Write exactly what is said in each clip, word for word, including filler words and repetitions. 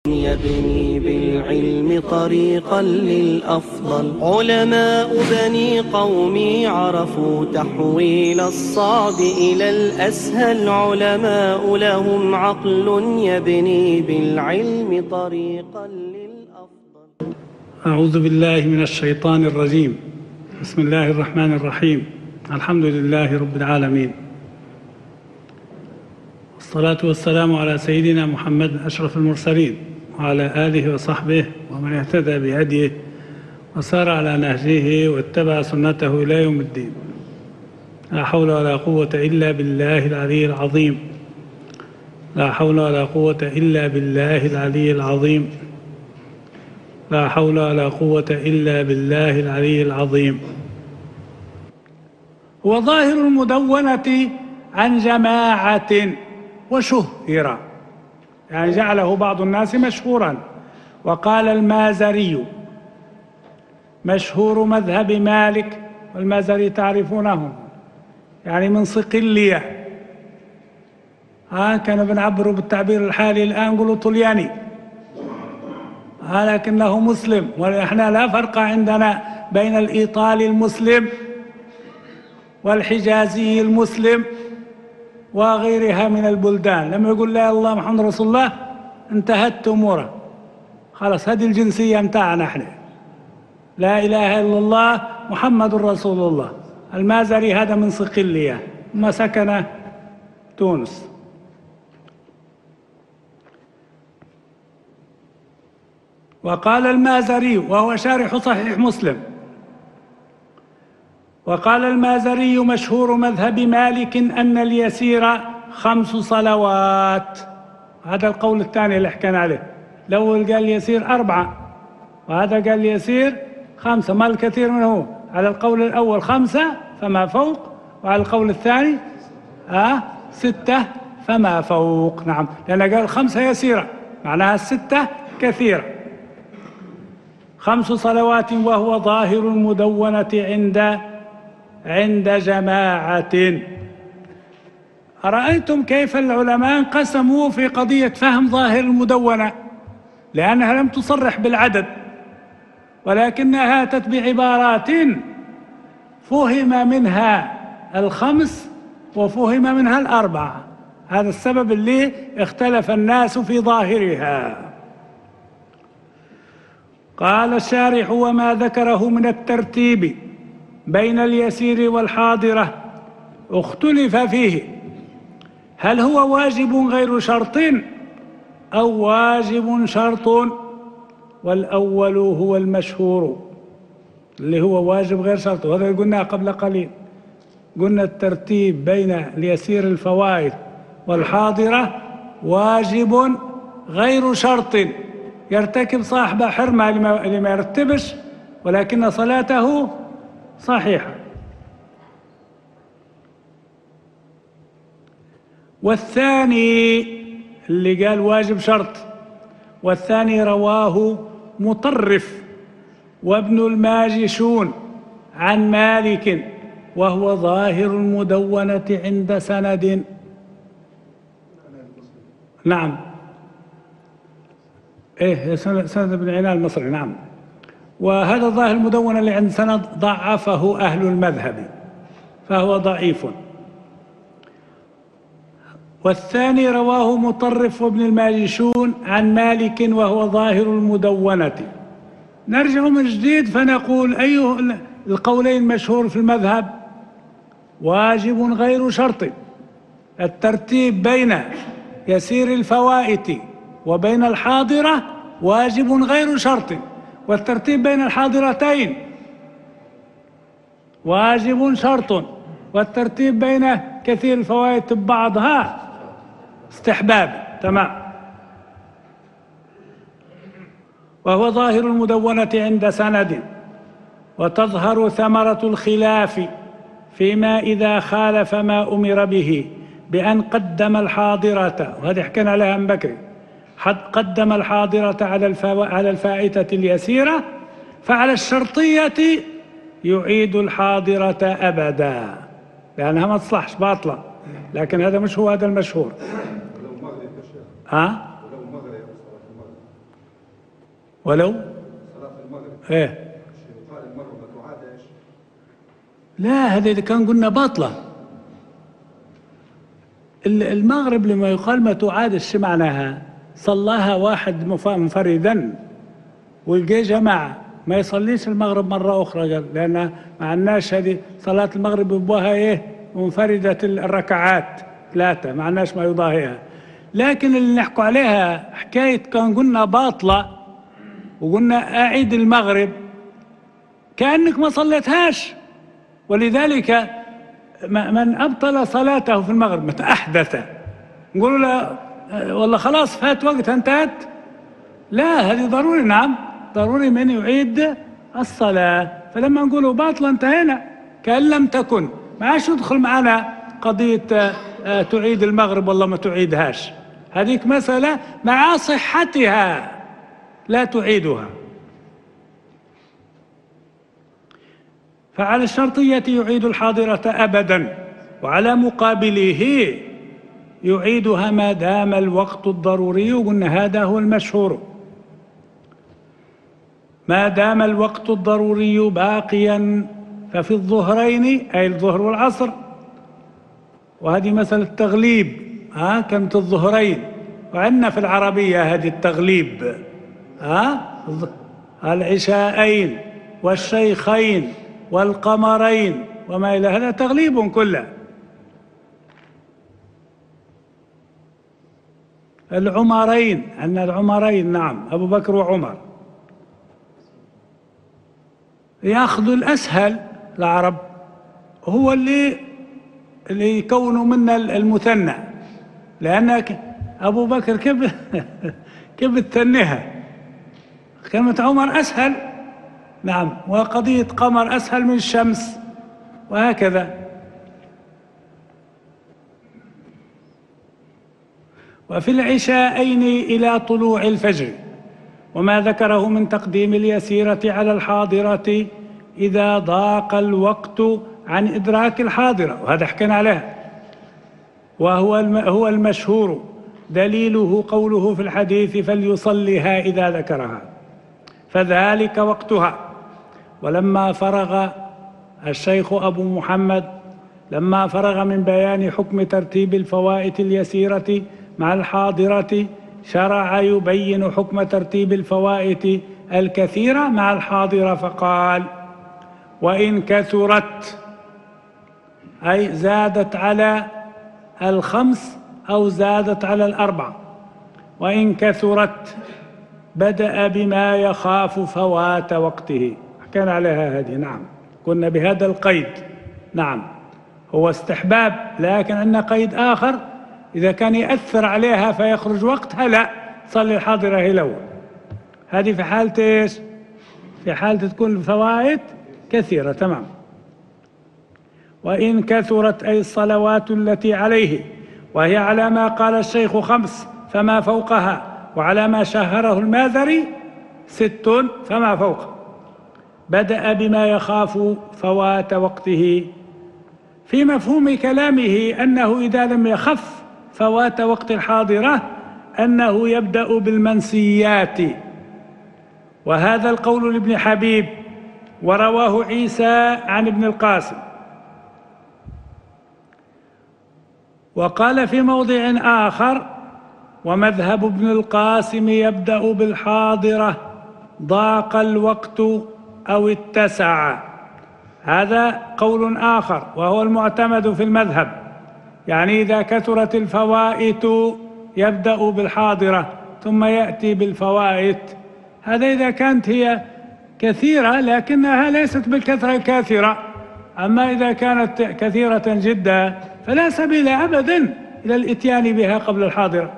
يبني بالعلم طريقا للأفضل. علماء بني قومي عرفوا تحويل الصعب إلى الأسهل. علماء لهم عقل يبني بالعلم طريقا للأفضل. أعوذ بالله من الشيطان الرجيم. بسم الله الرحمن الرحيم. الحمد لله رب العالمين، والصلاة والسلام على سيدنا محمد أشرف المرسلين وعلى آله وصحبه ومن اهتدى بهديه وسار على نهجه واتبع سنته إلى يوم الدين. لا حول ولا قوة إلا بالله العلي العظيم. لا حول ولا قوة إلا بالله العلي العظيم. لا حول ولا قوة إلا بالله العلي العظيم. هو ظاهر المدونة عن جماعة وشهر، يعني جعله بعض الناس مشهورا. وقال المازري مشهور مذهب مالك، والمازري تعرفونه يعني من صقلية. ها كانوا بنعبروا بالتعبير الحالي الآن نقولوا طلياني، لكنه مسلم. ونحن لا فرق عندنا بين الإيطالي المسلم والحجازي المسلم وغيرها من البلدان. لما يقول لا الله محمد رسول الله انتهت أموره، خلاص هذه الجنسية متاعنا احنا، لا إله إلا الله محمد رسول الله. المازري هذا من صقلية ما سكن تونس. وقال المازري وهو شارح صحيح مسلم، وقال المازري مشهور مذهب مالك أن اليسير خمس صلوات. هذا القول الثاني اللي حكينا عليه. الأول قال يسير أربعة، وهذا قال يسير خمسة. ما الكثير منه؟ على القول الأول خمسة فما فوق، وعلى القول الثاني آه ستة فما فوق. نعم، لأن قال خمسة يسيرة معناها الستة كثيرة. خمس صلوات وهو ظاهر المدونة عند عند جماعة. أرأيتم كيف العلماء انقسموا في قضية فهم ظاهر المدونة؟ لأنها لم تصرح بالعدد، ولكنها أتت بعبارات فهم منها الخمس وفهم منها الأربعة. هذا السبب اللي اختلف الناس في ظاهرها. قال الشارح وما ذكره من الترتيب بين اليسير والحاضرة اختلف فيه، هل هو واجب غير شرط أو واجب شرط؟ والأول هو المشهور اللي هو واجب غير شرط، وهذا قلنا قبل قليل. قلنا الترتيب بين اليسير الفوائد والحاضرة واجب غير شرط، يرتكب صاحب حرمة اللي ما يرتبش ولكن صلاته صحيحة. والثاني اللي قال واجب شرط، والثاني رواه مطرف وابن الماجشون عن مالك وهو ظاهر المدونة عند سند. نعم، ايه سند ابن عنان المصري. نعم، وهذا ظاهر المدونة اللي عند سند ضعفه أهل المذهب فهو ضعيف. والثاني رواه مطرف وابن الماجشون عن مالك وهو ظاهر المدونة. نرجع من جديد فنقول أي القولين مشهور في المذهب؟ واجب غير شرط. الترتيب بين يسير الفوائت وبين الحاضرة واجب غير شرط، والترتيب بين الحاضرتين واجب شرط، والترتيب بين كثير الفوائد ببعضها استحباب. تمام. وهو ظاهر المدونة عند سند. وتظهر ثمرة الخلاف فيما إذا خالف ما أمر به بأن قدم الحاضرة، وهذه حكينا عليها من بكري، قدم الحاضرة على على الفائتة اليسيرة، فعلى الشرطية يعيد الحاضرة أبدا لأنها ما تصلحش باطلة. لكن هذا مش هو هذا المشهور. ها؟ ولو صلاة المغرب ايه يقال المغرب ما تعادش. لا، هذا إذا كان قلنا باطلة. المغرب لما يقال ما تعادش معناها صلاها واحد منفردا والجي جماعة ما يصليش المغرب مرة أخرى، قال لأن ما عندناش هذه صلاة المغرب بها إيه منفردة الركعات ثلاثة، ما عندناش ما يضاهيها. لكن اللي نحكوا عليها حكاية كان قلنا باطلة وقلنا أعيد المغرب كأنك ما صليتهاش، ولذلك من أبطل صلاته في المغرب متى أحدث نقول له والله خلاص فات وقتها انتهت. لا، هذه ضروري، نعم ضروري من يعيد الصلاة. فلما نقوله باطلة انتهينا كأن لم تكن، ما عادش يدخل معنا قضية تعيد المغرب والله ما تعيدهاش، هذيك مسألة مع صحتها لا تعيدها. فعلى الشرطية يعيد الحاضرة أبدا، وعلى مقابله يعيدها ما دام الوقت الضروري، وقلنا هذا هو المشهور، ما دام الوقت الضروري باقيا. ففي الظهرين أي الظهر والعصر، وهذه مسألة التغليب، ها كانت الظهرين، وعندنا في العربية هذه التغليب، ها العشاءين والشيخين والقمرين وما إلى هذا تغليب كله. العمرين، عندنا العمرين، نعم أبو بكر وعمر. يأخذ الأسهل العرب هو اللي اللي يكونوا منا المثنى، لأن أبو بكر كيف كيف تثنيها؟ كلمة عمر أسهل، نعم، وقضية قمر أسهل من الشمس، وهكذا. وفي العشاءين إلى طلوع الفجر، وما ذكره من تقديم اليسيرة على الحاضرة إذا ضاق الوقت عن إدراك الحاضرة، وهذا حكينا عليه، وهو هو المشهور، دليله قوله في الحديث فليصلها إذا ذكرها، فذلك وقتها. ولما فرغ الشيخ أبو محمد لما فرغ من بيان حكم ترتيب الفوائت اليسيرة مع الحاضرة، شرع يبين حكم ترتيب الفوائت الكثيرة مع الحاضرة، فقال: وإن كثرت، أي زادت على الخمس أو زادت على الأربع، وإن كثرت بدأ بما يخاف فوات وقته. حكينا عليها هذه، نعم، كنا بهذا القيد، نعم هو استحباب، لكن عندنا قيد آخر، إذا كان يأثر عليها فيخرج وقتها لا، صلي الحاضرة هي الأول. هذه في حالة إيش؟ في حالة تكون الفوائد كثيرة، تمام. وإن كثرت، أي الصلوات التي عليه، وهي على ما قال الشيخ خمس فما فوقها، وعلى ما شهره الماذري ست فما فوقه، بدأ بما يخاف فوات وقته، في مفهوم كلامه أنه إذا لم يخف فوات وقت الحاضرة أنه يبدأ بالمنسيات، وهذا القول لابن حبيب، ورواه عيسى عن ابن القاسم. وقال في موضع آخر: ومذهب ابن القاسم يبدأ بالحاضرة ضاق الوقت أو اتسع. هذا قول آخر وهو المعتمد في المذهب، يعني إذا كثرت الفوائت يبدأ بالحاضرة ثم يأتي بالفوائت. هذا إذا كانت هي كثيرة لكنها ليست بالكثرة الكاثرة، أما إذا كانت كثيرة جدا فلا سبيل أبدا إلى الإتيان بها قبل الحاضرة.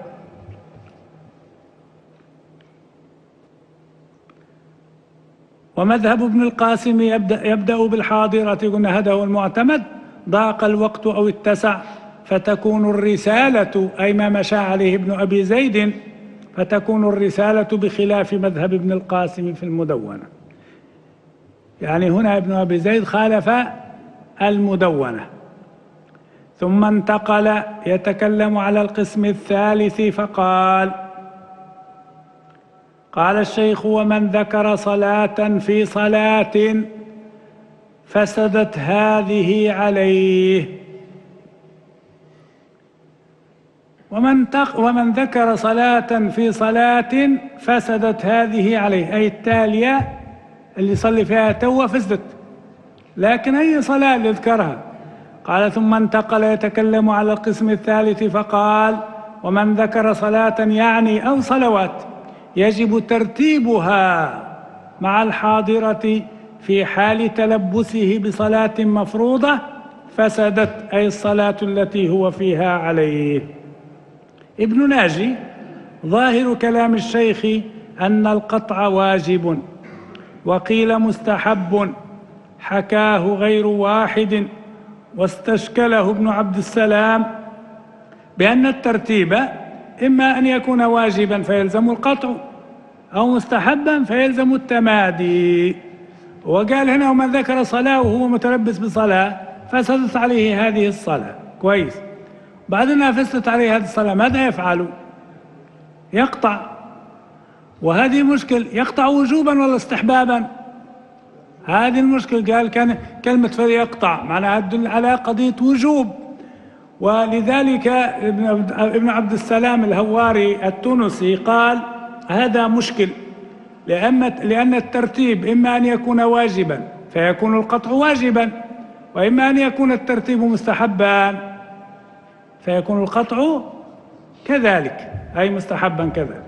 ومذهب ابن القاسم يبدأ, يبدأ بالحاضرة، قلنا هذا هو المعتمد، ضاق الوقت أو اتسع، فتكون الرسالة، أي ما مشى عليه ابن أبي زيد، فتكون الرسالة بخلاف مذهب ابن القاسم في المدونة. يعني هنا ابن أبي زيد خالف المدونة. ثم انتقل يتكلم على القسم الثالث، فقال: قال الشيخ: ومن ذكر صلاة في صلاة فسدت هذه عليه. ومن, تق ومن ذكر صلاة في صلاة فسدت هذه عليه، أي التالية اللي يصلي فيها توه فسدت، لكن أي صلاة اللي ذكرها. قال: ثم انتقل يتكلم على القسم الثالث فقال: ومن ذكر صلاة يعني أو صلوات يجب ترتيبها مع الحاضرة في حال تلبسه بصلاة مفروضة فسدت، أي الصلاة التي هو فيها عليه. ابن ناجي: ظاهر كلام الشيخ أن القطع واجب، وقيل مستحب، حكاه غير واحد، واستشكله ابن عبد السلام بأن الترتيب إما أن يكون واجبا فيلزم القطع، أو مستحبا فيلزم التمادي. وقال هنا: ومن ذكر صلاة وهو متلبس بصلاة فسدت عليه هذه الصلاة. كويس. بعدنا فسدت عليه هذه الصلاة، ماذا يفعل؟ يقطع. وهذه مشكل، يقطع وجوبا ولا استحبابا؟ هذه المشكل. قال كان كلمة فليقطع معناها تدل على قضية وجوب، ولذلك ابن عبد السلام الهواري التونسي قال: هذا مشكل، لأن الترتيب إما أن يكون واجبا فيكون القطع واجبا، وإما أن يكون الترتيب مستحبا فيكون القطع كذلك، أي مستحبا كذلك.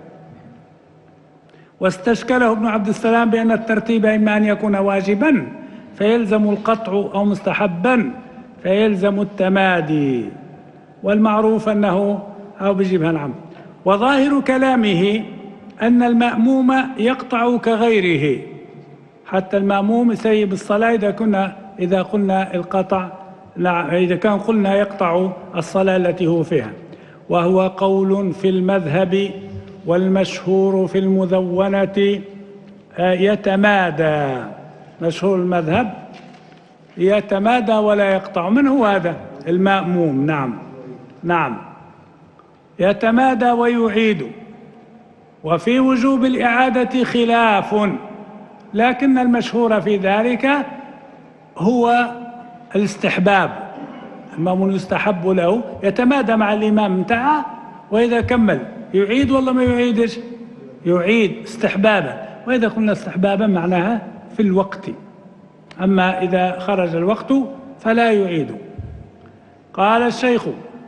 واستشكله ابن عبد السلام بأن الترتيب إما أن يكون واجبا فيلزم القطع أو مستحبا فيلزم التمادي، والمعروف أنه أو بجيبها نعم. وظاهر كلامه أن المأموم يقطع كغيره، حتى المأموم يسيب الصلاة إذا كنا إذا قلنا القطع، إذا كان قلنا يقطع الصلاة التي هو فيها. وهو قول في المذهب، والمشهور في المدونة يتمادى. مشهور المذهب يتمادى ولا يقطع. من هو هذا؟ المأموم. نعم نعم يتمادى ويعيد. وفي وجوب الإعادة خلاف، لكن المشهور في ذلك هو الاستحباب. المأموم يستحب له يتمادى مع الإمام انتهى، وإذا كمل يعيد والله ما يعيدش، يعيد استحبابا. وإذا قلنا استحبابا معناها في الوقت، أما إذا خرج الوقت فلا يعيد. قال الشيخ: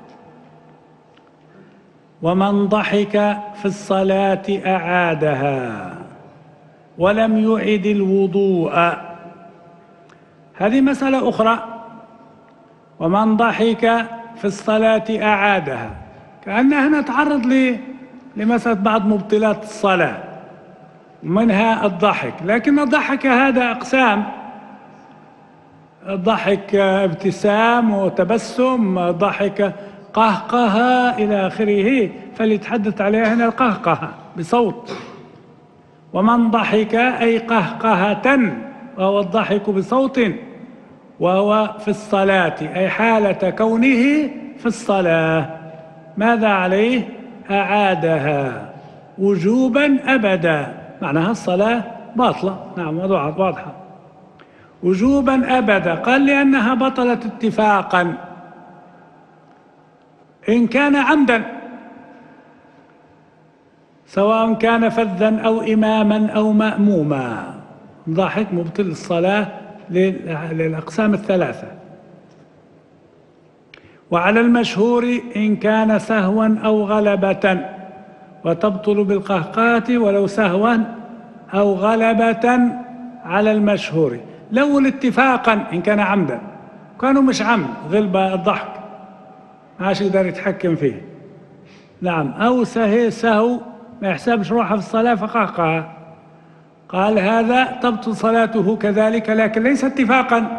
ومن ضحك في الصلاة أعادها ولم يعد الوضوء. هذه مسألة أخرى. ومن ضحك في الصلاة أعادها، كأنها نتعرض لمسألة بعض مبطلات الصلاة، منها الضحك. لكن الضحك هذا أقسام: ضحك ابتسام وتبسم، ضحك قهقه إلى آخره، فليتحدث عليها هنا القهقه بصوت. ومن ضحك أي قهقهة، وهو الضحك بصوت، وهو في الصلاة أي حالة كونه في الصلاة، ماذا عليه؟ أعادها وجوبا أبدا، معناها الصلاة باطلة. نعم واضحة. وجوبا أبدا. قال: لأنها بطلت اتفاقا إن كان عمدا، سواء كان فذا أو إماما أو مأموما. ضحك مبطل الصلاة للأقسام الثلاثة. وعلى المشهور إن كان سهوا أو غلبة، وتبطل بالقهقهة ولو سهوا أو غلبة على المشهور. الأول اتفاقا إن كان عمدا، كانوا مش عمد غلبة الضحك ما عادش يقدر يتحكم فيه. نعم. أو سهي سهو ما يحسبش روحه في الصلاة فقهقها. قال: هذا تبطل صلاته كذلك، لكن ليس اتفاقا،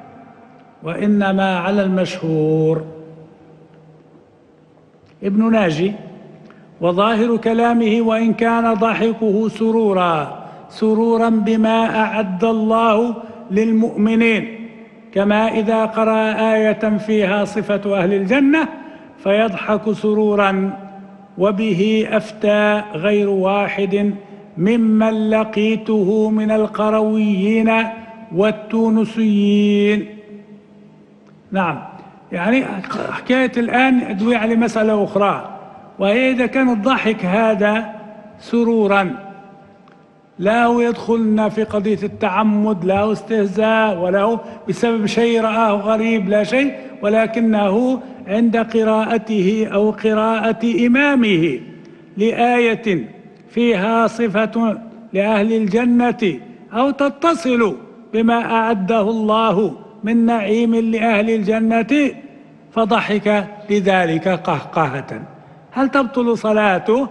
وإنما على المشهور. ابن ناجي: وظاهر كلامه وإن كان ضحكه سرورا سرورا بما أعد الله للمؤمنين، كما إذا قرأ آية فيها صفة أهل الجنة فيضحك سرورا، وبه أفتى غير واحد ممن لقيته من القرويين والتونسيين. نعم، يعني حكاية الآن أدوي على مسألة أخرى، وهي إذا كان الضحك هذا سرورا لا هو يدخلنا في قضية التعمد، لا هو استهزاء ولا هو بسبب شيء رآه غريب، لا شيء، ولكنه عند قراءته أو قراءة إمامه لآية فيها صفة لأهل الجنة أو تتصل بما أعده الله من نعيم لأهل الجنة فضحك لذلك قهقهة، هل تبطل صلاته؟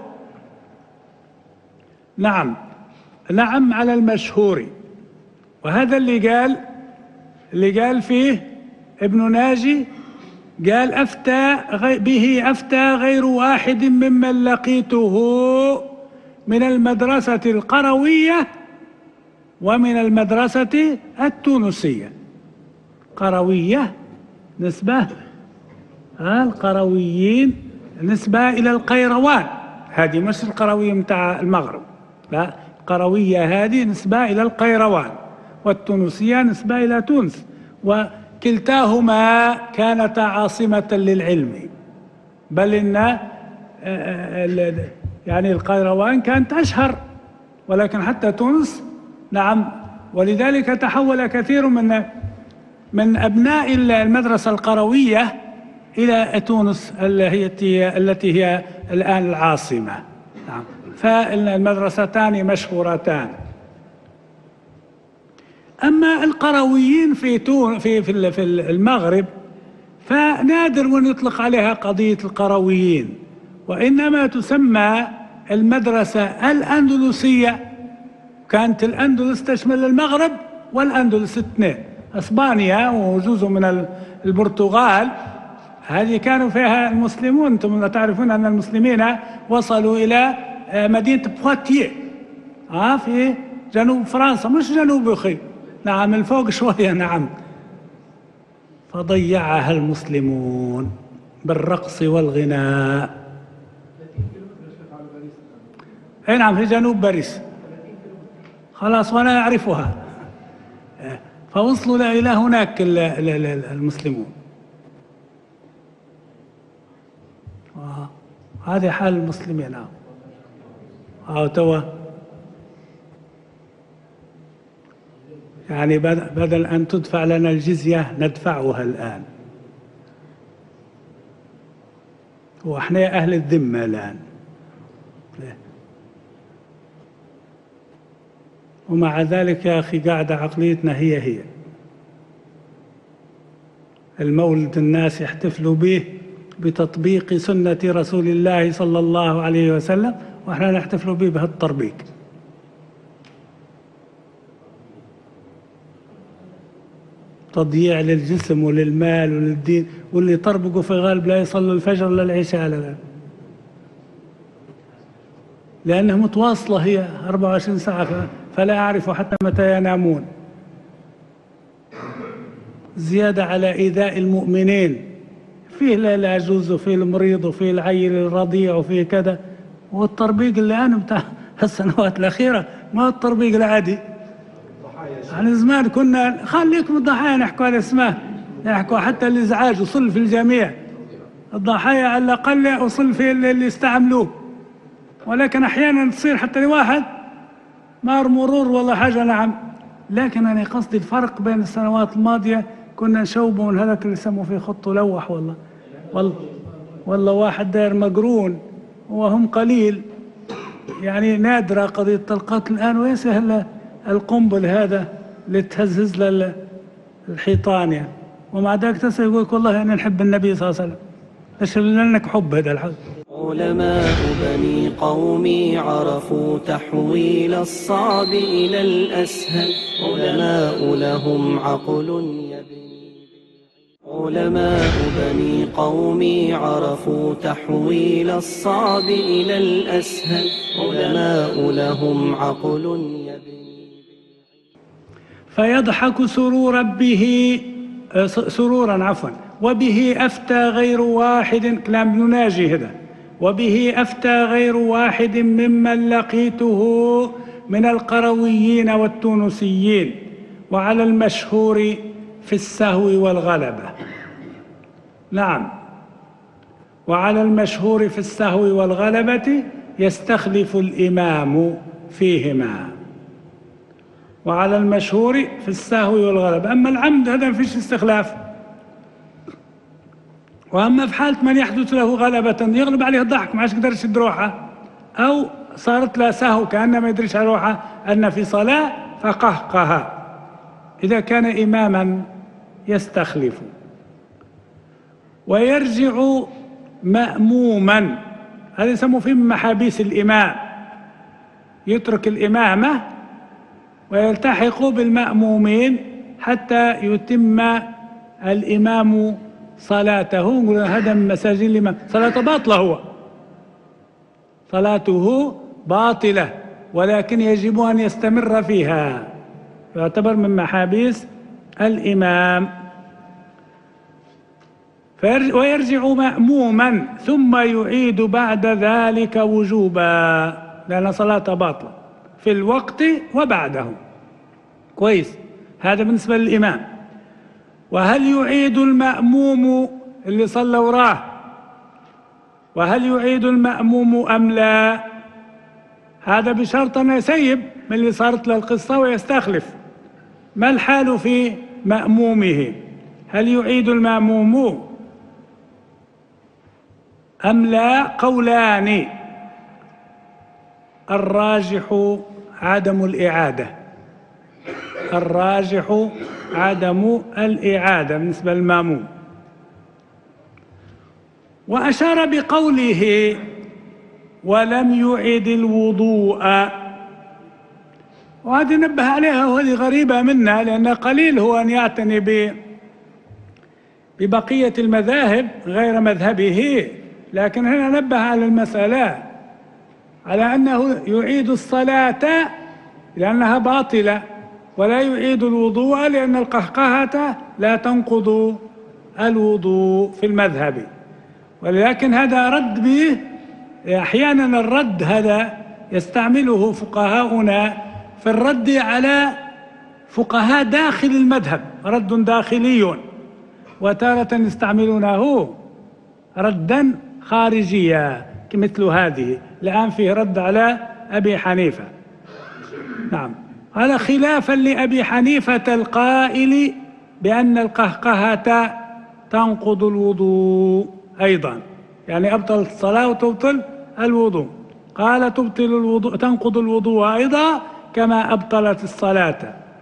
نعم نعم على المشهور، وهذا اللي قال اللي قال فيه ابن ناجي، قال أفتى به أفتى غير واحد ممن لقيته من المدرسة القروية ومن المدرسة التونسية. قروية نسبة القرويين نسبة إلى القيروان، هذه مش القروية متاع المغرب، لا، القروية هذه نسبة إلى القيروان، والتونسية نسبة إلى تونس، وكلتاهما كانتا عاصمة للعلم، بل إن يعني القيروان كانت أشهر، ولكن حتى تونس نعم، ولذلك تحول كثير من من أبناء المدرسة القروية إلى تونس التي التي هي الآن العاصمة. نعم، فالمدرستان مشهورتان. أما القرويين في تون في في في المغرب فنادر أن يطلق عليها قضية القرويين، وإنما تسمى المدرسة الأندلسية. كانت الأندلس تشمل المغرب والأندلس اثنين، اسبانيا وجزء من البرتغال، هذه كانوا فيها المسلمون. انتم تعرفون ان المسلمين وصلوا الى مدينة بواتيه اه في جنوب فرنسا، مش جنوب اخي، نعم الفوق شوية، نعم، فضيعها المسلمون بالرقص والغناء. اي نعم، في جنوب باريس، خلاص وانا اعرفها. فوصلوا إلى هناك المسلمون. هذه حال المسلمين. أو توا يعني بدل أن تدفع لنا الجزية ندفعها الآن، وإحنا أهل الذمة الآن، ومع ذلك يا أخي قاعدة عقليتنا هي هي. المولد الناس يحتفلوا به بتطبيق سنة رسول الله صلى الله عليه وسلم، وإحنا نحتفلوا به بهالتطبيق. تضييع للجسم وللمال وللدين، واللي يطربقوا في غالب لا يصلوا الفجر ولا العشاء لا، لأنها متواصلة هي أربعة وعشرين ساعة، فلا أعرف حتى متى ينامون، زيادة على إيذاء المؤمنين، فيه العجوز وفيه المريض وفيه العيل الرضيع وفيه كذا. والتربيق اللي أنا بتاع السنوات الأخيرة ما هو التربيق العادي. عن زمان كنا خليكم الضحايا نحكوا على اسمه، نحكوا حتى الإزعاج وصل في الجميع، الضحايا على الأقل وصل في اللي استعملوه، ولكن أحيانا تصير حتى لواحد مار مرور والله حاجة. نعم، لكن أنا قصدي الفرق بين السنوات الماضية كنا نشوبوا من هذاك اللي يسموا فيه خط لوح، والله والله والله واحد داير مقرون وهم قليل، يعني نادرة قضية القتل الآن، ويسهل القنبل هذا اللي تهزز للحيطان يعني. ومع ذلك تسأل يقول لك والله أنا نحب النبي صلى الله عليه وسلم، ايش لأنك حب هذا الحب. علماء بني قومي عرفوا تحويل الصعب إلى الأسهل، علماء لهم عقل يبني. علماء بني قومي عرفوا تحويل الصعب إلى الأسهل، علماء لهم عقل يبني. فيضحك سرورا به سرورا عفوا وبه أفتى غير واحد، كلام ابن ناجي هذا، وبه أفتى غير واحد ممن لقيته من القرويين والتونسيين، وعلى المشهور في السهو والغلبة. نعم، وعلى المشهور في السهو والغلبة يستخلف الإمام فيهما. وعلى المشهور في السهو والغلبة. أما العمد هذا ما فيش استخلاف. وأما في حالة من يحدث له غلبة يغلب عليه الضحك ما عادش يقدر يشد روحه، أو صارت له سهو كأنه ما يدريش على روحه أن في صلاة فقهقه، إذا كان إماما يستخلف. ويرجع مأموما، هذا يسمى في محابيس الإمام، يترك الإمامة ويلتحق بالمأمومين حتى يتم الإمام صلاته. نقول هذا من مساجد الإمام، صلاته باطلة، هو صلاته باطلة ولكن يجب أن يستمر فيها، يعتبر من محابيس الإمام. ويرجع مأموما ثم يعيد بعد ذلك وجوبا، لأن صلاته باطلة في الوقت وبعده. كويس، هذا بالنسبة للإمام. وهل يعيد المأموم اللي صلى وراه، وهل يعيد المأموم أم لا؟ هذا بشرط أن يسيب من اللي صارت له القصة ويستخلف. ما الحال في مأمومه؟ هل يعيد المأموم أم لا؟ قولان، الراجح عدم الإعادة، الراجح عدم الإعادة بالنسبة للمأموم. وأشار بقوله ولم يعد الوضوء، وهذه نبه عليها وهذه غريبة منا، لأن قليل هو أن يعتني ببقية المذاهب غير مذهبه، لكن هنا نبه على المسألة على أنه يعيد الصلاة لأنها باطلة، ولا يعيد الوضوء لأن القهقهة لا تنقض الوضوء في المذهب. ولكن هذا رد به، أحيانا الرد هذا يستعمله فقهاؤنا في الرد على فقهاء داخل المذهب، رد داخلي، وتارة يستعملونه ردا خارجيا كمثل هذه. الآن فيه رد على أبي حنيفة. نعم، هذا خلافا لأبي حنيفة القائل بأن القهقهة تنقض الوضوء أيضا، يعني أبطل الصلاة وتبطل الوضوء. قال تبطل الوضوء، تنقض الوضوء أيضا كما أبطلت الصلاة،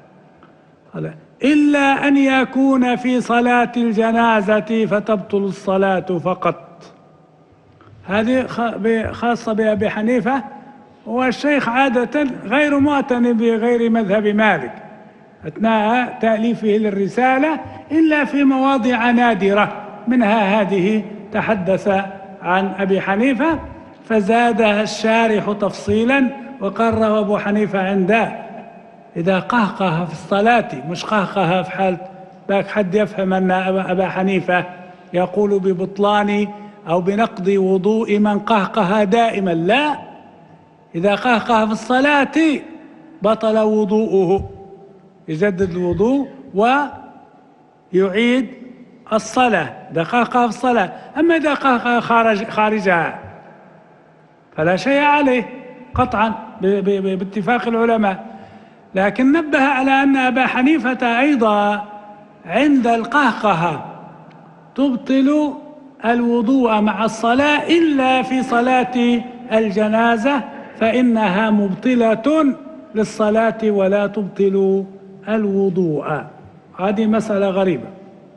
إلا أن يكون في صلاة الجنازة فتبطل الصلاة فقط. هذه خاصة بأبي حنيفة، والشيخ عادة غير معتني بغير مذهب مالك أثناء تأليفه للرسالة إلا في مواضع نادرة، منها هذه تحدث عن أبي حنيفة فزادها الشارح تفصيلا وقال روى أبو حنيفة عنده إذا قهقه في الصلاة، مش قهقه في حال باك حد يفهم أن أبا حنيفة يقول ببطلان أو بنقض وضوء من قهقه دائما، لا، إذا قهقه في الصلاة بطل وضوءه، يجدد الوضوء ويعيد الصلاة إذا قهقه في الصلاة. أما إذا قهقه خارج خارجها فلا شيء عليه قطعا باتفاق العلماء. لكن نبه على أن أبا حنيفة أيضا عند القهقه تبطل الوضوء مع الصلاة إلا في صلاة الجنازة فإنها مبطلة للصلاة ولا تبطل الوضوء. هذه مسألة غريبة.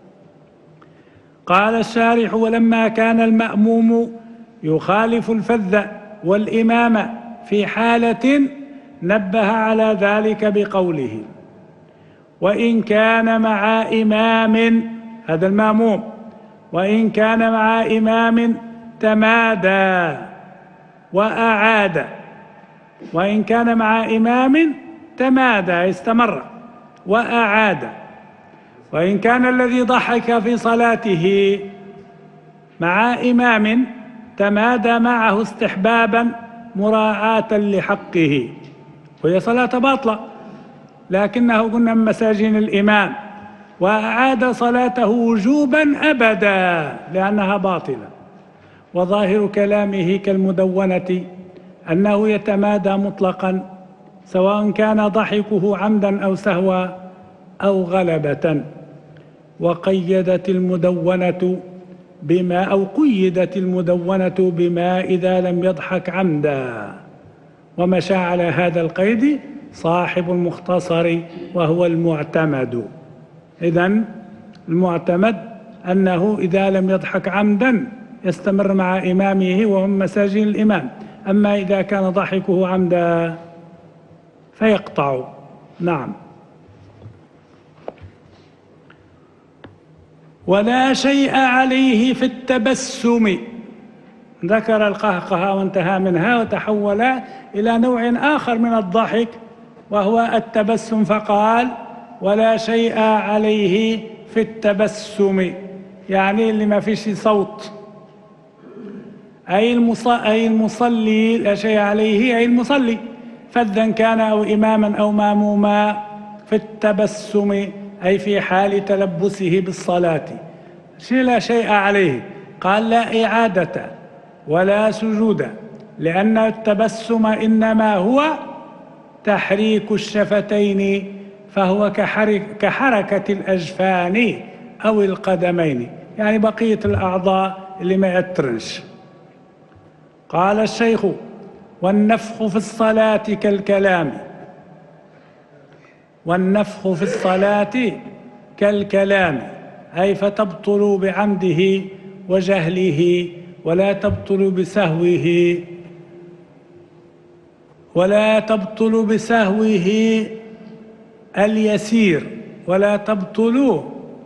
قال الشارح ولما كان المأموم يخالف الفذ والإمام في حالة نبه على ذلك بقوله وإن كان مع إمام، هذا المأموم، وإن كان مع إمام تمادى وأعاد، وإن كان مع إمام تمادى استمر وأعاد، وإن كان الذي ضحك في صلاته مع إمام تمادى معه استحبابا مراعاة لحقه، وهي صلاة باطلة، لكنه قلنا من مساجين الإمام، وأعاد صلاته وجوبا أبدا لأنها باطلة. وظاهر كلامه كالمدونة أنه يتمادى مطلقا سواء كان ضحكه عمدا أو سهوا أو غلبة. وقيدت المدونة بما أو قيدت المدونة بما إذا لم يضحك عمدا، ومشى على هذا القيد صاحب المختصر وهو المعتمد. إذن المعتمد أنه إذا لم يضحك عمدا يستمر مع إمامه وهم مساجين الإمام، أما إذا كان ضحكه عمدا فيقطع. نعم. ولا شيء عليه في التبسم، ذكر القهقه وانتهى منها وتحول إلى نوع آخر من الضحك وهو التبسم، فقال ولا شيء عليه في التبسم، يعني اللي ما فيش صوت، أي المصلي لا شيء عليه، أي المصلي فذا كان أو إماما أو ماموما في التبسم، أي في حال تلبسه بالصلاة لا شيء عليه. قال لا إعادة ولا سجود، لأن التبسم إنما هو تحريك الشفتين، فهو كحركة الأجفان أو القدمين، يعني بقية الأعضاء اللي ما يترنش. قال الشيخ والنفخ في الصلاة كالكلام، والنفخ في الصلاة كالكلام، أي فتبطل بعمده وجهله ولا تبطل بسهوه، ولا تبطل بسهوه اليسير، ولا تبطل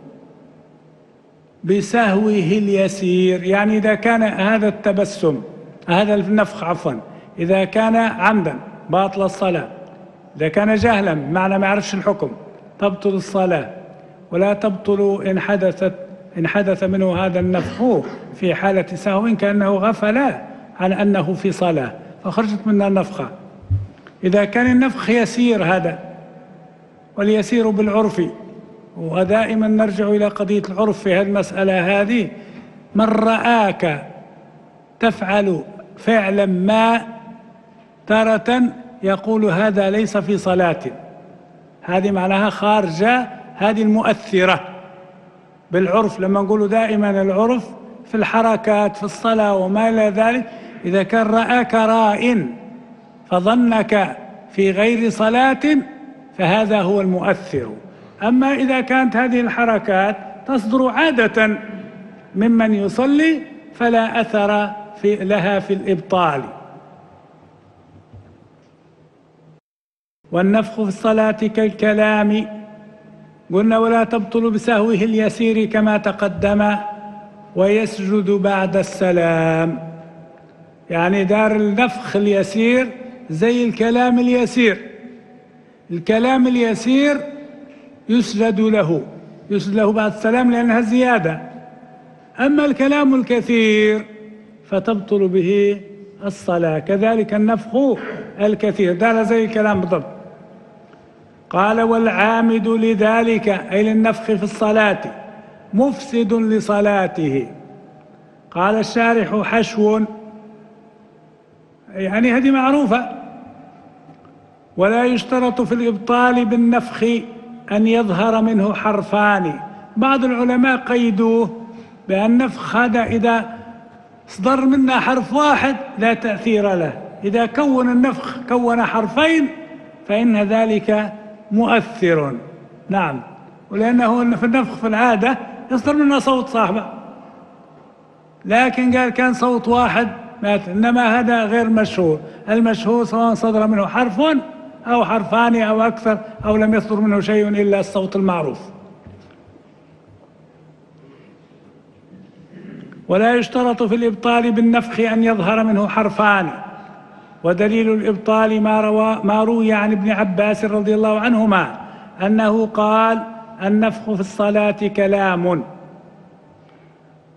بسهوه اليسير، يعني إذا كان هذا التبسم هذا النفخ عفوا إذا كان عمدا باطل الصلاة، إذا كان جهلا معنى ما يعرفش الحكم تبطل الصلاة، ولا تبطل إن حدثت إن حدث منه هذا النفخ في حالة سهو كأنه غفل عن أنه في صلاة فخرجت منها النفخة. إذا كان النفخ يسير هذا، واليسير بالعرف، ودائما نرجع إلى قضية العرف في هذه المسألة هذه، من رآك تفعل فعلا ما تارة يقول هذا ليس في صلاة، هذه معناها خارجة، هذه المؤثرة بالعرف. لما نقول دائما العرف في الحركات في الصلاة وما إلى ذلك، إذا كان رآك راء فظنك في غير صلاة فهذا هو المؤثر. أما إذا كانت هذه الحركات تصدر عادة ممن يصلي فلا أثر في لها في الإبطال. والنفخ في الصلاة كالكلام، قلنا ولا تبطل بسهوه اليسير كما تقدم، ويسجد بعد السلام، يعني دار النفخ اليسير زي الكلام اليسير. الكلام اليسير يسجد له يسجد له بعد السلام لأنها زيادة، أما الكلام الكثير فتبطل به الصلاة، كذلك النفخ الكثير دار زي الكلام بالضبط. قال والعامد لذلك أي للنفخ في الصلاة مفسد لصلاته. قال الشارح حشو، يعني هذه معروفة. ولا يشترط في الإبطال بالنفخ أن يظهر منه حرفان، بعض العلماء قيدوه بأن النفخ هذا إذا صدر منا حرف واحد لا تأثير له، إذا كون النفخ كون حرفين فإن ذلك مؤثر. نعم، ولأنه في النفخ في العادة يصدر منه صوت صاحبه، لكن قال كان صوت واحد مات، إنما هذا غير مشهور. المشهور سواء صدر منه حرف أو حرفان أو أكثر أو لم يصدر منه شيء إلا الصوت المعروف. ولا يشترط في الإبطال بالنفخ أن يظهر منه حرفان، ودليل الإبطال ما, روى ما روي عن ابن عباس رضي الله عنهما أنه قال النفخ في الصلاة كلام.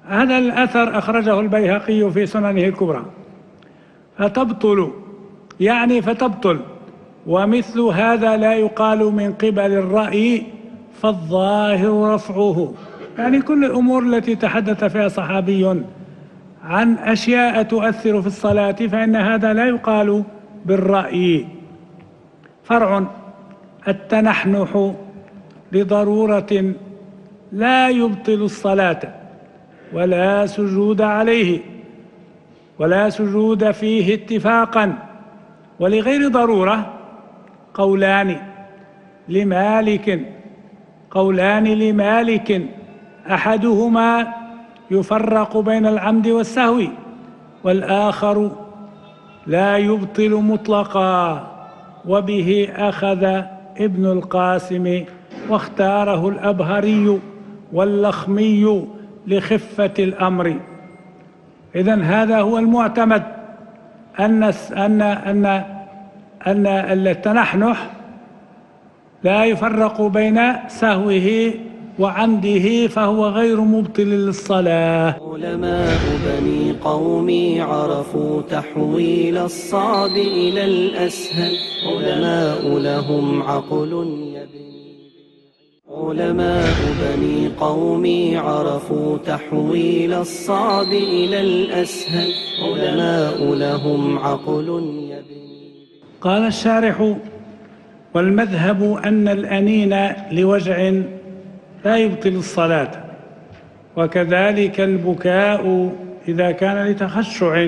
هذا الأثر أخرجه البيهقي في سننه الكبرى. فتبطل يعني فتبطل، ومثل هذا لا يقال من قبل الرأي فالظاهر رفعه. يعني كل الأمور التي تحدث فيها صحابي عن أشياء تؤثر في الصلاة فإن هذا لا يقال بالرأي. فرع: التنحنح لضرورة لا يبطل الصلاة ولا سجود عليه ولا سجود فيه اتفاقا، ولغير ضرورة قولان لمالك قولان لمالك أحدهما يفرق بين العمد والسهو، والآخر لا يبطل مطلقا، وبه أخذ ابن القاسم واختاره الأبهري واللخمي لخفة الأمر. إذن هذا هو المعتمد، أن أن أن أن التنحنح لا يفرق بين سهوه وعمده فهو غير مبطل للصلاة. علماء بني قومي عرفوا تحويل الصعب إلى الأسهل، علماء لهم عقل يبني. علماء بني قومي عرفوا تحويل الصعب إلى الأسهل، علماء لهم عقل يبني. قال الشارح: والمذهب أن الأنين لوجع لا يبطل الصلاة، وكذلك البكاء إذا كان لتخشع.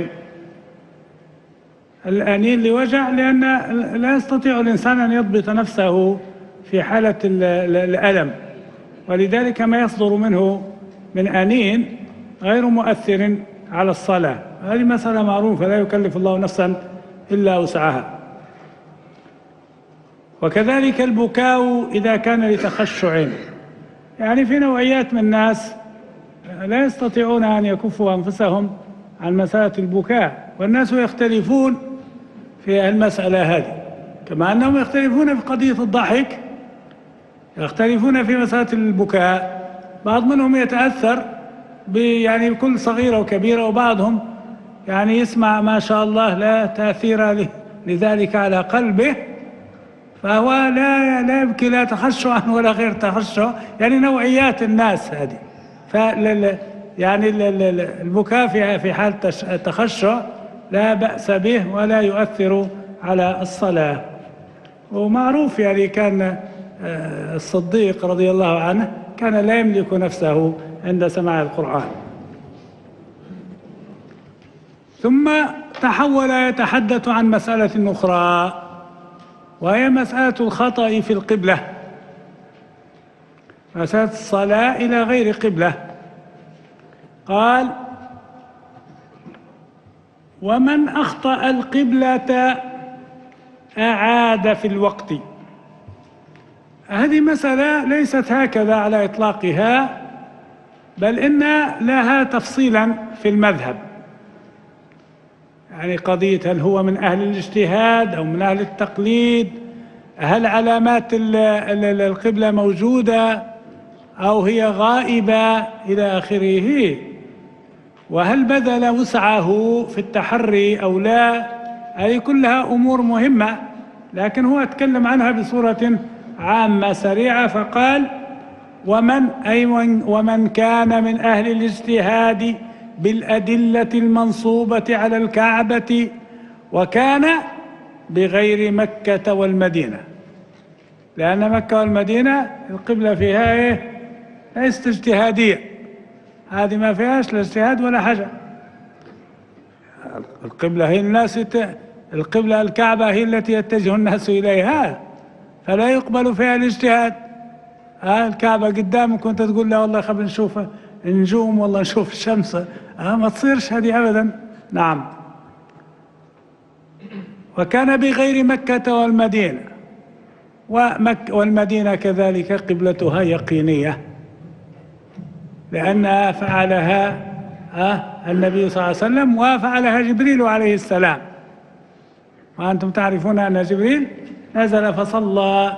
الأنين لوجع لأن لا يستطيع الإنسان أن يضبط نفسه في حالة الألم، ولذلك ما يصدر منه من أنين غير مؤثر على الصلاة. هذه مسألة معروفة، لا يكلف الله نفسا إلا وسعها. وكذلك البكاء إذا كان لتخشع، يعني في نوعيات من الناس لا يستطيعون أن يكفوا أنفسهم عن مسألة البكاء، والناس يختلفون في المسألة هذه، كما أنهم يختلفون في قضية الضحك، يختلفون في مسألة البكاء. بعض منهم يتأثر يعني بكل صغيرة وكبيرة، وبعضهم يعني يسمع ما شاء الله لا تأثير لذلك على قلبه، فهو لا لا يبكي لا تخشعا ولا غير تخشع، يعني نوعيات الناس هذه. فال يعني البكاء في في حال التخشع لا بأس به ولا يؤثر على الصلاة. ومعروف يعني كان الصديق رضي الله عنه كان لا يملك نفسه عند سماع القرآن. ثم تحول يتحدث عن مسألة أخرى، وهي مسألة الخطأ في القبلة، مسألة الصلاة إلى غير قبلة. قال: ومن أخطأ القبلة أعاد في الوقت. هذه مسألة ليست هكذا على إطلاقها، بل إن لها تفصيلا في المذهب. يعني قضية هل هو من أهل الاجتهاد أو من أهل التقليد، هل علامات القبلة موجودة أو هي غائبة إلى آخره، وهل بذل وسعه في التحري أو لا. هذه كلها أمور مهمة، لكن هو أتكلم عنها بصورة عامة سريعة. فقال: ومن أي ومن كان من أهل الاجتهاد بالأدلة المنصوبة على الكعبة، وكان بغير مكة والمدينة، لأن مكة والمدينة القبلة فيها إيه؟ ليست اجتهادية، هذه ما فيهاش لا اجتهاد ولا حاجة. القبلة هي الناس القبلة الكعبة هي التي يتجه الناس إليها، فلا يقبل فيها الاجتهاد. آه الكعبة قدامك وانت تقول لا والله خلينا نشوف النجوم والله نشوف الشمس، آه ما تصيرش هذه أبدا. نعم. وكان بغير مكة والمدينة، ومكة والمدينة كذلك قبلتها يقينية، لأنها فعلها آه النبي صلى الله عليه وسلم وفعلها جبريل عليه السلام. وأنتم تعرفون أن جبريل نزل فصلى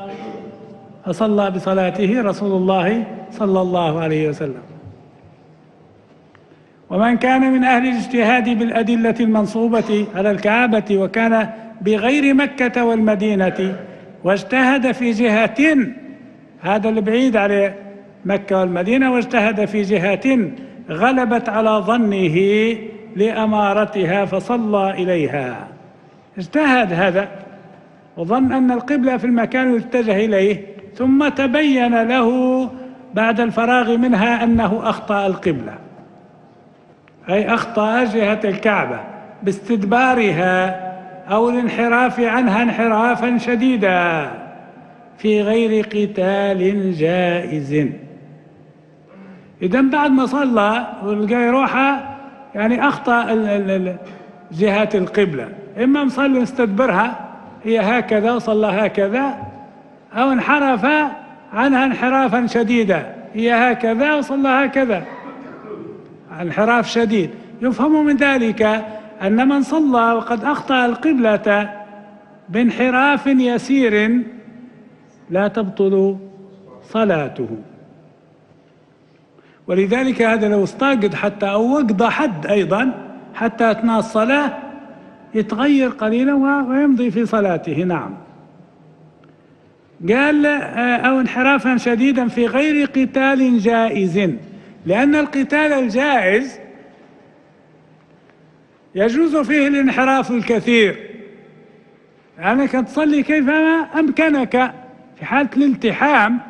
فصلى بصلاته رسول الله صلى الله عليه وسلم. ومن كان من أهل الاجتهاد بالأدلة المنصوبة على الكعبة وكان بغير مكة والمدينة واجتهد في جهة، هذا اللي بعيد على مكة والمدينة، واجتهد في جهة غلبت على ظنه لأمارتها فصلى إليها. اجتهد هذا وظن أن القبلة في المكان اللي اتجه إليه، ثم تبين له بعد الفراغ منها أنه أخطأ القبلة، أي أخطأ جهة الكعبة باستدبارها أو الانحراف عنها انحرافا شديدا في غير قتال جائز. إذن بعد ما صلى ولقى روحه يعني أخطأ جهة القبلة، إما مصلي استدبرها هي هكذا وصلى هكذا، أو انحرف عنها انحرافا شديدا هي هكذا وصلى هكذا، انحراف شديد. يفهم من ذلك أن من صلى وقد أخطأ القبلة بانحراف يسير لا تبطل صلاته. ولذلك هذا لو استاقد حتى أو وقضى حد أيضا حتى أثناء الصلاة يتغير قليلا ويمضي في صلاته. نعم. قال أو انحرافا شديدا في غير قتال جائز، لأن القتال الجائز يجوز فيه الانحراف الكثير، لأنك يعني تصلي كيفما أمكنك في حالة الالتحام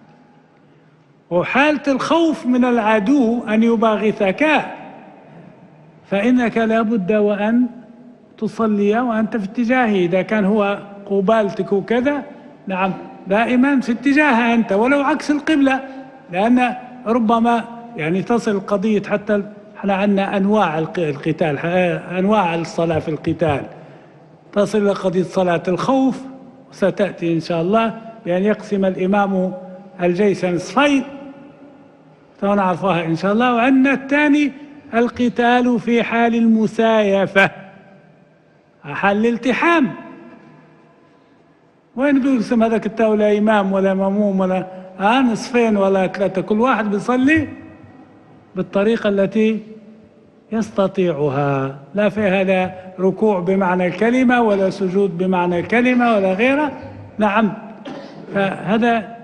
وحالة الخوف من العدو أن يباغتك، فإنك لا بد وأن تصلي وأنت في اتجاهه. إذا كان هو قبالتك وكذا، نعم دائما في اتجاهها أنت ولو عكس القبلة، لأن ربما يعني تصل قضية، حتى احنا عندنا أنواع القتال، أنواع الصلاة في القتال، تصل إلى قضية صلاة الخوف، ستأتي إن شاء الله بأن يقسم الإمام الجيش نصفين سنعرفها إن شاء الله. وعندنا الثاني القتال في حال المسايفة، حال الالتحام، وين بيقسم هذاك التاو لا إمام ولا مأموم ولا آه نصفين ولا ثلاثة، كل واحد بيصلي بالطريقة التي يستطيعها، لا في هذا ركوع بمعنى الكلمة ولا سجود بمعنى الكلمة ولا غيره. نعم، فهذا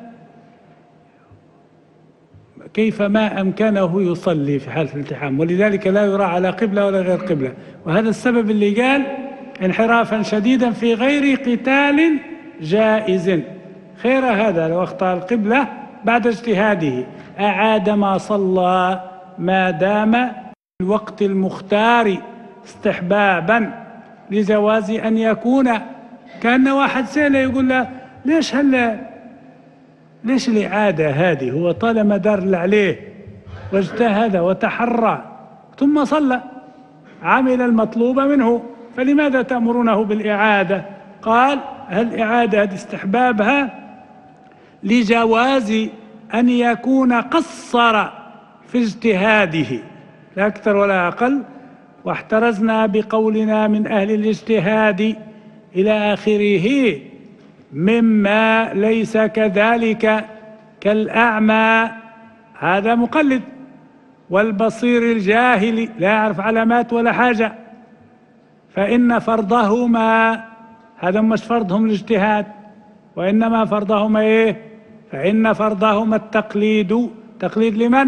كيفما أمكنه يصلي في حالة الالتحام، ولذلك لا يرى على قبلة ولا غير قبلة. وهذا السبب اللي قال انحرافا شديدا في غير قتال جائز. خير هذا لو أخطأ القبلة بعد اجتهاده أعاد ما صلى ما دام الوقت المختار استحبابا لجواز أن يكون. كأن واحد سأله يقول له ليش هلا ليش الإعادة هذه؟ هو طالما دار اللي عليه واجتهد وتحرى ثم صلى عمل المطلوب منه، فلماذا تأمرونه بالإعادة؟ قال الإعادة هذه استحبابها لجواز أن يكون قصر في اجتهاده لا أكثر ولا أقل، واحترزنا بقولنا من أهل الاجتهاد إلى آخره مما ليس كذلك كالأعمى، هذا مقلد، والبصير الجاهل لا يعرف علامات ولا حاجة، فإن فرضهما، هذا مش فرضهم الاجتهاد، وإنما فرضهما إيه؟ فإن فرضهما التقليد. تقليد لمن؟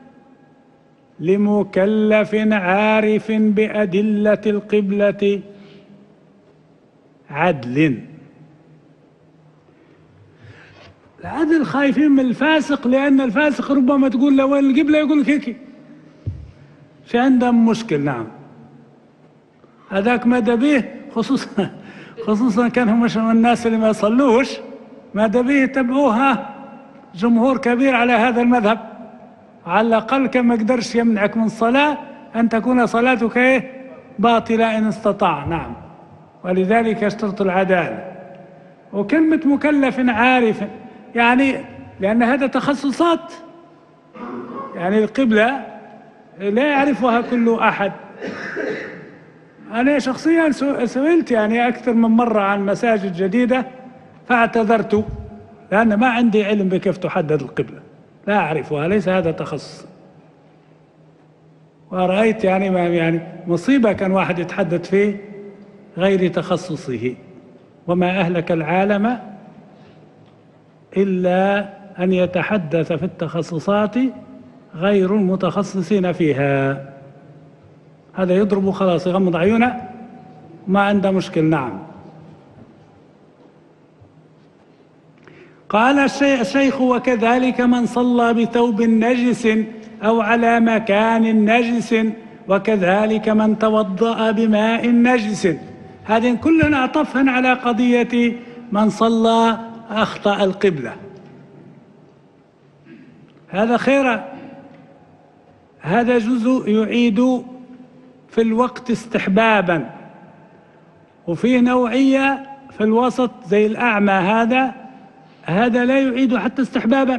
لمكلف عارف بأدلة القبلة عدل. العدل خايفين من الفاسق، لأن الفاسق ربما تقول له وين القبلة يقول لك هيك، في عندهم مشكل. نعم، هذاك ماذا به، خصوصا خصوصا كان هم مش من الناس اللي ما يصلوش، ماذا به يتبعوها جمهور كبير على هذا المذهب، على الأقل كان ما يقدرش يمنعك من الصلاة أن تكون صلاتك إيه؟ باطلة إن استطاع. نعم، ولذلك يشترط العدالة. وكلمة مكلف عارف يعني لأن هذا تخصصات، يعني القبلة لا يعرفها كل أحد. أنا شخصيا سئلت يعني أكثر من مرة عن مساجد جديدة فاعتذرت، لأن ما عندي علم بكيف تحدد القبلة، لا أعرفها، ليس هذا تخصص. ورأيت يعني ما يعني مصيبة كان واحد يتحدث فيه غير تخصصه. وما أهلك العالم إلا أن يتحدث في التخصصات غير المتخصصين فيها. هذا يضرب خلاص يغمض عيونه ما عنده مشكل. نعم. قال الشيخ: وكذلك من صلى بثوب نجس أو على مكان نجس، وكذلك من توضأ بماء نجس. هذه كلنا عطفا على قضية من صلى أخطأ القبلة. هذا خير، هذا جزء يعيد في الوقت استحبابا، وفيه نوعية في الوسط زي الأعمى، هذا هذا لا يعيد حتى استحبابا.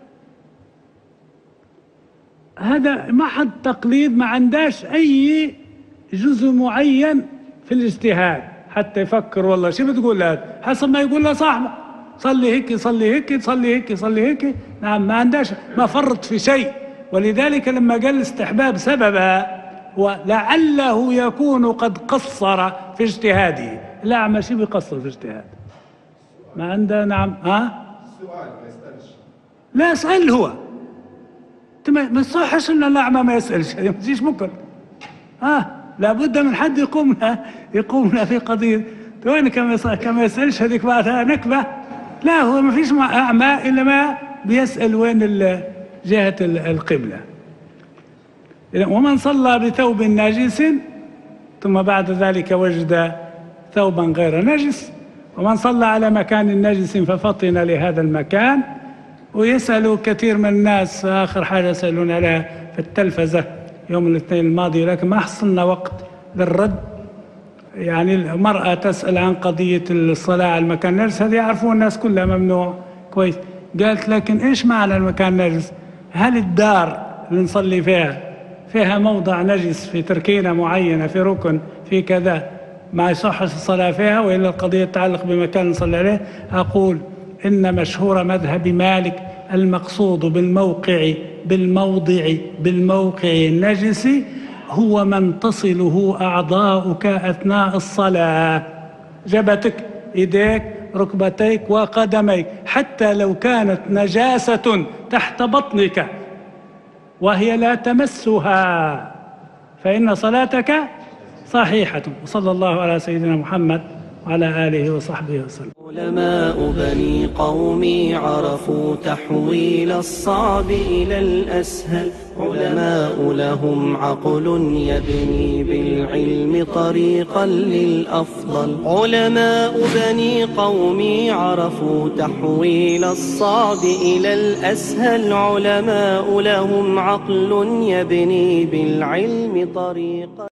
هذا محض تقليد، ما عنداش أي جزء معين في الاجتهاد حتى يفكر والله شو بتقول هذا، حسب ما يقول له صاحبه صلي هيك صلي هيك صلي هيك صلي هيك. نعم، ما عنداش، ما فرط في شيء. ولذلك لما قال الاستحباب سببها ولعله يكون قد قصر في اجتهاده. الأعمى شو بيقصر في اجتهاد؟ ما عنده. نعم. ها؟ السؤال ما يسألش. لا اسأل هو. ما يصحش ان الأعمى ما يسألش، ما تجيش ممكن. ها؟ لابد من حد يقوم يقوم في قضية. وين كما كما يسألش هذيك بعدها نكبة. لا، هو ما فيش أعمى إلا ما بيسأل وين جهة القبلة. ومن صلى بثوب نجس ثم بعد ذلك وجد ثوبا غير نجس، ومن صلى على مكان نجس ففطن لهذا المكان. ويسأل كثير من الناس، آخر حاجة سألونا لها في التلفزة يوم الاثنين الماضي، لكن ما حصلنا وقت للرد. يعني المرأة تسأل عن قضية الصلاة على المكان النجس، هذه يعرفون الناس كلها ممنوع كويس. قالت لكن إيش معنى المكان النجس؟ هل الدار اللي نصلي فيها فيها موضع نجس في تركينة معينة في ركن في كذا ما يصحش الصلاة فيها، وإلا القضية تتعلق بمكان نصلي عليه؟ أقول إن مشهور مذهب مالك المقصود بالموقع بالموضع بالموقع النجس هو من تصله أعضاؤك أثناء الصلاة، جبتك، إيديك، ركبتيك وقدميك، حتى لو كانت نجاسة تحت بطنك وهي لا تمسها فإن صلاتك صحيحة. وصلى الله على سيدنا محمد وعلى آله وصحبه وسلم. علماء بني قومي عرفوا تحويل الصعب إلى الأسهل، علماء لهم عقل يبني بالعلم طريقا للأفضل. علماء بني قومي عرفوا تحويل الصعب إلى الأسهل، علماء لهم عقل يبني بالعلم طريقا